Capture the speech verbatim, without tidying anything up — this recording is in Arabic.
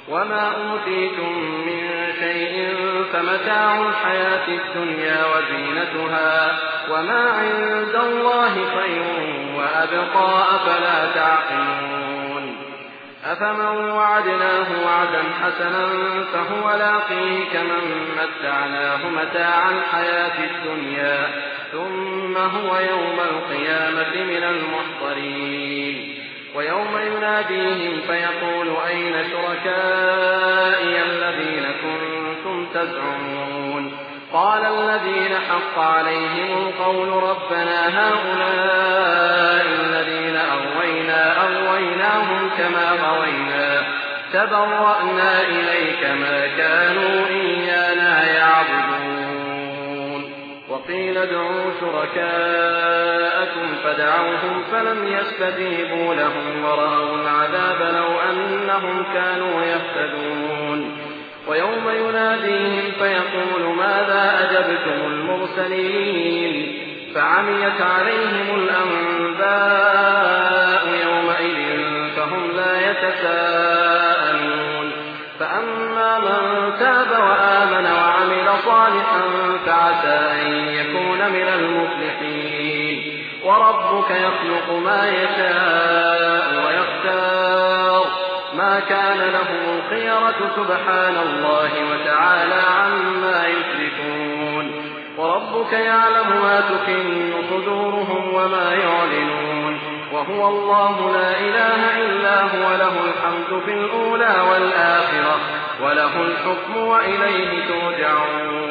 وما أوتيتم من شيء فمتاع الحياة الدنيا وزينتها وما عند الله خير وأبقى أفلا تعقلون أفمن وعدناه وعدا حسنا فهو لاقيه كمن متعناه متاع الحياة الدنيا ثم هو يوم القيامة من المحضرين ويوم يناديهم فيقول أين شركائي الذين كنتم تزعمون قال الذين حق عليهم القول ربنا هؤلاء الذين أغوينا أغويناهم كما غوينا تبرأنا إليك ما كانوا إيانا يعبدون وقيل ادعوا شركاءكم فدعوهم فلم يستجيبوا لهم ورأوا العذاب لو أنهم كانوا يهتدون ويوم يناديهم فيقول ماذا أجبتم المرسلين فعميت عليهم الأنباء يومئذ فهم لا يتساءلون فأما من تاب وآمن وعمل صالحا فعسى أن يكون من المفلحين وربك يخلق ما يشاء ويختار ما كان لهم الخيرة سبحان الله وتعالى عما يشركون وربك يعلم ما تكن صدورهم وما يعلنون وهو الله لا إله إلا هو له الحمد في الأولى والآخرة وله الحكم وإليه ترجعون